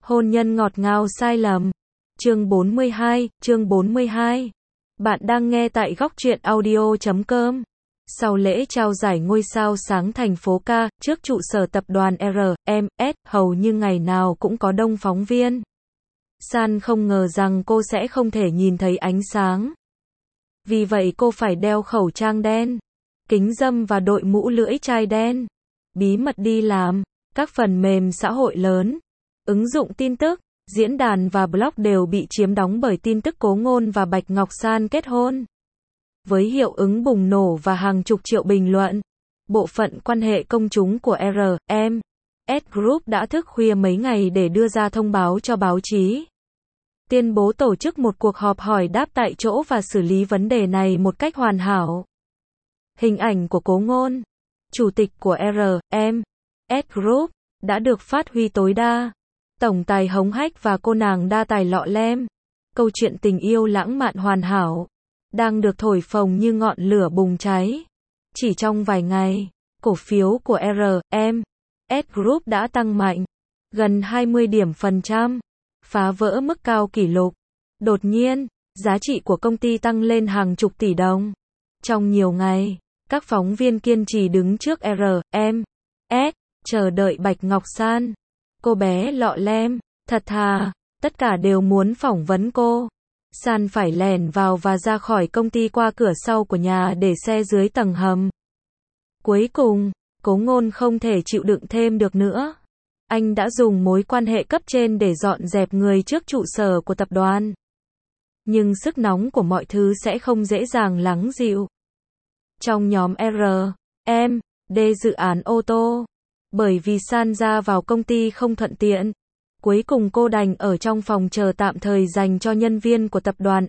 Hôn nhân ngọt ngào sai lầm. Chương 42. Bạn đang nghe tại góc truyện audio.com. Sau lễ trao giải ngôi sao sáng thành phố Ca, trước trụ sở tập đoàn RMS, hầu như ngày nào cũng có đông phóng viên. San không ngờ rằng cô sẽ không thể nhìn thấy ánh sáng. Vì vậy cô phải đeo khẩu trang đen, kính râm và đội mũ lưỡi chai đen. Bí mật đi làm, các phần mềm xã hội lớn, ứng dụng tin tức, diễn đàn và blog đều bị chiếm đóng bởi tin tức Cố Ngôn và Bạch Ngọc San kết hôn. Với hiệu ứng bùng nổ và hàng chục triệu bình luận, bộ phận quan hệ công chúng của RMS Group đã thức khuya mấy ngày để đưa ra thông báo cho báo chí. Tuyên bố tổ chức một cuộc họp hỏi đáp tại chỗ và xử lý vấn đề này một cách hoàn hảo. Hình ảnh của Cố Ngôn, chủ tịch của RMS Group, đã được phát huy tối đa. Tổng tài hống hách và cô nàng đa tài lọ lem. Câu chuyện tình yêu lãng mạn hoàn hảo đang được thổi phồng như ngọn lửa bùng cháy. Chỉ trong vài ngày, cổ phiếu của RMS Group đã tăng mạnh gần 20 điểm phần trăm, phá vỡ mức cao kỷ lục. Đột nhiên, giá trị của công ty tăng lên hàng chục tỷ đồng. Trong nhiều ngày, các phóng viên kiên trì đứng trước RMS, chờ đợi Bạch Ngọc San. Cô bé lọ lem, thật thà, tất cả đều muốn phỏng vấn cô. San phải lẻn vào và ra khỏi công ty qua cửa sau của nhà để xe dưới tầng hầm. Cuối cùng, Cố Ngôn không thể chịu đựng thêm được nữa. Anh đã dùng mối quan hệ cấp trên để dọn dẹp người trước trụ sở của tập đoàn. Nhưng sức nóng của mọi thứ sẽ không dễ dàng lắng dịu. Trong nhóm RMD dự án ô tô, bởi vì San ra vào công ty không thuận tiện, cuối cùng cô đành ở trong phòng chờ tạm thời dành cho nhân viên của tập đoàn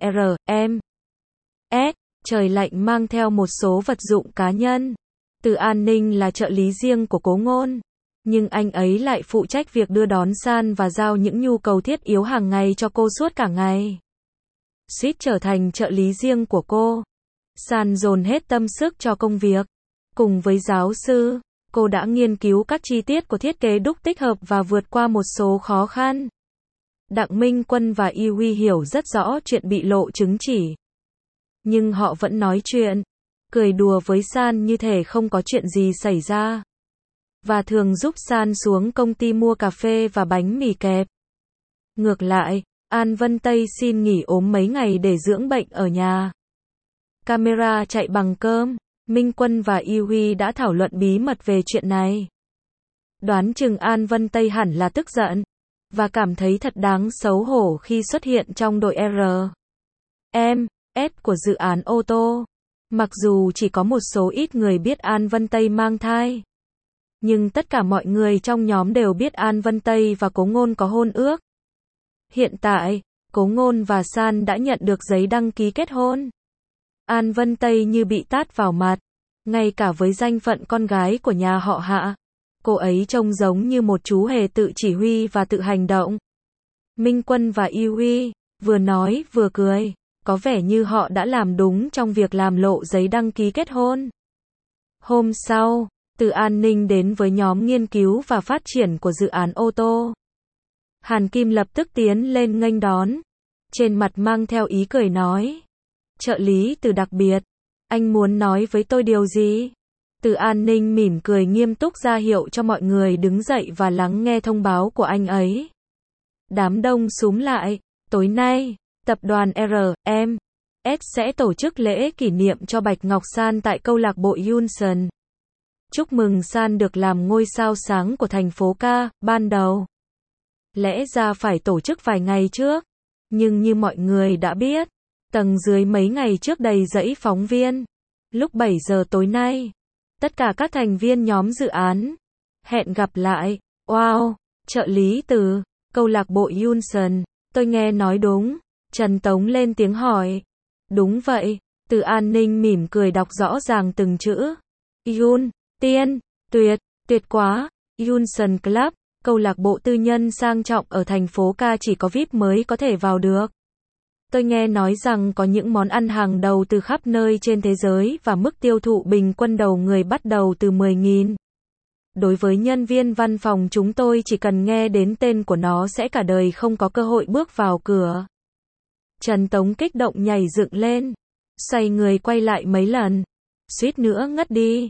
RMS. Trời lạnh mang theo một số vật dụng cá nhân. Từ An Ninh là trợ lý riêng của Cố Ngôn, nhưng anh ấy lại phụ trách việc đưa đón San và giao những nhu cầu thiết yếu hàng ngày cho cô suốt cả ngày. Suýt trở thành trợ lý riêng của cô. San dồn hết tâm sức cho công việc. Cùng với giáo sư, cô đã nghiên cứu các chi tiết của thiết kế đúc tích hợp và vượt qua một số khó khăn. Đặng Minh Quân và Y Huy hiểu rất rõ chuyện bị lộ chứng chỉ. Nhưng họ vẫn nói chuyện, cười đùa với San như thể không có chuyện gì xảy ra. Và thường giúp San xuống công ty mua cà phê và bánh mì kẹp. Ngược lại, An Vân Tây xin nghỉ ốm mấy ngày để dưỡng bệnh ở nhà. Camera chạy bằng cơm. Minh Quân và Y Huy đã thảo luận bí mật về chuyện này. Đoán chừng An Vân Tây hẳn là tức giận, và cảm thấy thật đáng xấu hổ khi xuất hiện trong đội RMS của dự án ô tô. Mặc dù chỉ có một số ít người biết An Vân Tây mang thai, nhưng tất cả mọi người trong nhóm đều biết An Vân Tây và Cố Ngôn có hôn ước. Hiện tại, Cố Ngôn và San đã nhận được giấy đăng ký kết hôn. An Vân Tây như bị tát vào mặt, ngay cả với danh phận con gái của nhà họ Hạ, cô ấy trông giống như một chú hề tự chỉ huy và tự hành động. Minh Quân và Y Huy vừa nói vừa cười, có vẻ như họ đã làm đúng trong việc làm lộ giấy đăng ký kết hôn. Hôm sau, Từ An Ninh đến với nhóm nghiên cứu và phát triển của dự án ô tô. Hàn Kim lập tức tiến lên nghênh đón, trên mặt mang theo ý cười nói: trợ lý Từ đặc biệt, anh muốn nói với tôi điều gì? Từ An Ninh mỉm cười nghiêm túc ra hiệu cho mọi người đứng dậy và lắng nghe thông báo của anh ấy. Đám đông xúm lại. Tối nay, tập đoàn RMS sẽ tổ chức lễ kỷ niệm cho Bạch Ngọc San tại câu lạc bộ Yunson. Chúc mừng San được làm ngôi sao sáng của thành phố Ca. Ban đầu, lẽ ra phải tổ chức vài ngày trước, nhưng như mọi người đã biết, tầng dưới mấy ngày trước đầy dẫy phóng viên. Lúc 7 giờ tối nay, tất cả các thành viên nhóm dự án hẹn gặp lại. Wow, trợ lý Từ, câu lạc bộ Yunson, tôi nghe nói đúng? Trần Tống lên tiếng hỏi. Đúng vậy, Từ An Ninh mỉm cười đọc rõ ràng từng chữ. Yun, tiên, tuyệt quá. Yunson Club, câu lạc bộ tư nhân sang trọng ở thành phố Ca chỉ có VIP mới có thể vào được. Tôi nghe nói rằng có những món ăn hàng đầu từ khắp nơi trên thế giới và mức tiêu thụ bình quân đầu người bắt đầu từ 10.000 Đối với nhân viên văn phòng chúng tôi chỉ cần nghe đến tên của nó sẽ cả đời không có cơ hội bước vào cửa. Trần Tống kích động nhảy dựng lên, xoay người quay lại mấy lần, suýt nữa ngất đi.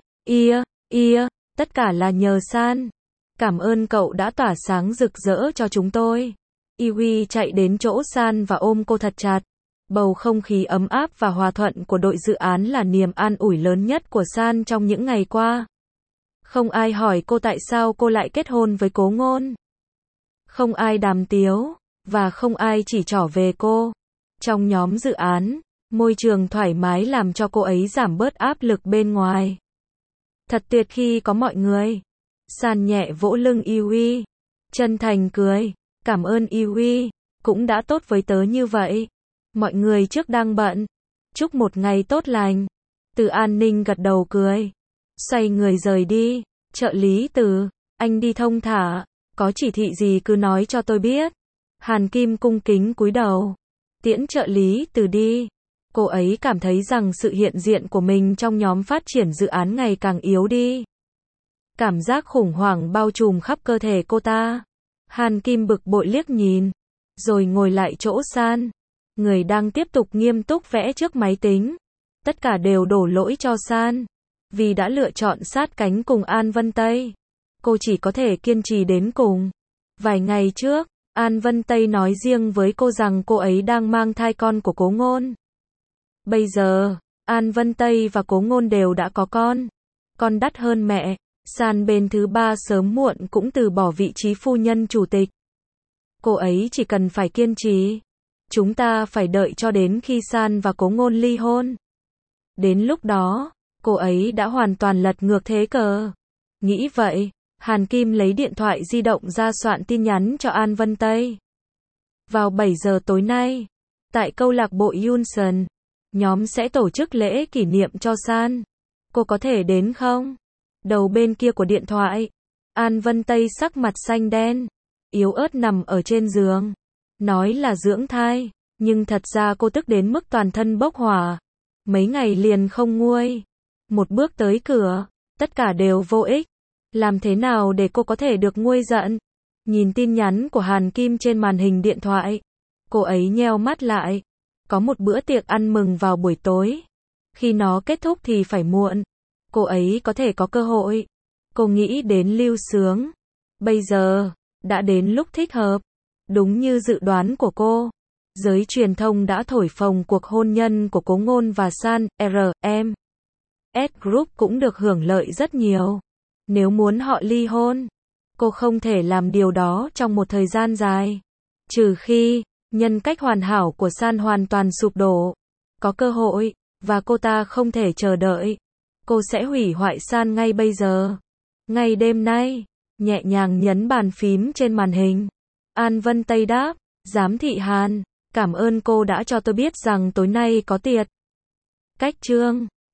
Tất cả là nhờ San. Cảm ơn cậu đã tỏa sáng rực rỡ cho chúng tôi. Iwi chạy đến chỗ San và ôm cô thật chặt. Bầu không khí ấm áp và hòa thuận của đội dự án là niềm an ủi lớn nhất của San trong những ngày qua. Không ai hỏi cô tại sao cô lại kết hôn với Cố Ngôn. Không ai đàm tiếu, và không ai chỉ trỏ về cô. Trong nhóm dự án, môi trường thoải mái làm cho cô ấy giảm bớt áp lực bên ngoài. Thật tuyệt khi có mọi người. San nhẹ vỗ lưng Iwi, chân thành cười, cảm ơn Iwi, cũng đã tốt với tớ như vậy. Mọi người trước đang bận. Chúc một ngày tốt lành. Từ An Ninh gật đầu cười, xoay người rời đi. Trợ lý Từ, anh đi thông thả, có chỉ thị gì cứ nói cho tôi biết. Hàn Kim cung kính cúi đầu, tiễn trợ lý Từ đi. Cô ấy cảm thấy rằng sự hiện diện của mình trong nhóm phát triển dự án ngày càng yếu đi. Cảm giác khủng hoảng bao trùm khắp cơ thể cô ta. Hàn Kim bực bội liếc nhìn, rồi ngồi lại chỗ San. Người đang tiếp tục nghiêm túc vẽ trước máy tính. Tất cả đều đổ lỗi cho San, vì đã lựa chọn sát cánh cùng An Vân Tây. Cô chỉ có thể kiên trì đến cùng. Vài ngày trước, An Vân Tây nói riêng với cô rằng cô ấy đang mang thai con của Cố Ngôn. Bây giờ, An Vân Tây và Cố Ngôn đều đã có con. Con đắt hơn mẹ. San bên thứ ba sớm muộn cũng từ bỏ vị trí phu nhân chủ tịch. Cô ấy chỉ cần phải kiên trì. Chúng ta phải đợi cho đến khi San và Cố Ngôn ly hôn. Đến lúc đó, cô ấy đã hoàn toàn lật ngược thế cờ. Nghĩ vậy, Hàn Kim lấy điện thoại di động ra soạn tin nhắn cho An Vân Tây. Vào 7 giờ tối nay, tại câu lạc bộ Yunson, nhóm sẽ tổ chức lễ kỷ niệm cho San. Cô có thể đến không? Đầu bên kia của điện thoại, An Vân Tây sắc mặt xanh đen, yếu ớt nằm ở trên giường. Nói là dưỡng thai, nhưng thật ra cô tức đến mức toàn thân bốc hỏa. Mấy ngày liền không nguôi. Một bước tới cửa, tất cả đều vô ích. Làm thế nào để cô có thể được nguôi giận? Nhìn tin nhắn của Hàn Kim trên màn hình điện thoại, cô ấy nheo mắt lại. Có một bữa tiệc ăn mừng vào buổi tối. Khi nó kết thúc thì phải muộn. Cô ấy có thể có cơ hội. Cô nghĩ đến Lưu Sướng. Bây giờ, đã đến lúc thích hợp. Đúng như dự đoán của cô, giới truyền thông đã thổi phồng cuộc hôn nhân của Cố Ngôn và San. S Group cũng được hưởng lợi rất nhiều. Nếu muốn họ ly hôn, cô không thể làm điều đó trong một thời gian dài. Trừ khi, nhân cách hoàn hảo của San hoàn toàn sụp đổ. Có cơ hội, và cô ta không thể chờ đợi. Cô sẽ hủy hoại San ngay bây giờ. Ngay đêm nay, nhẹ nhàng nhấn bàn phím trên màn hình. An Vân Tây đáp, giám thị Hàn, cảm ơn cô đã cho tôi biết rằng tối nay có tiệc. Cách chương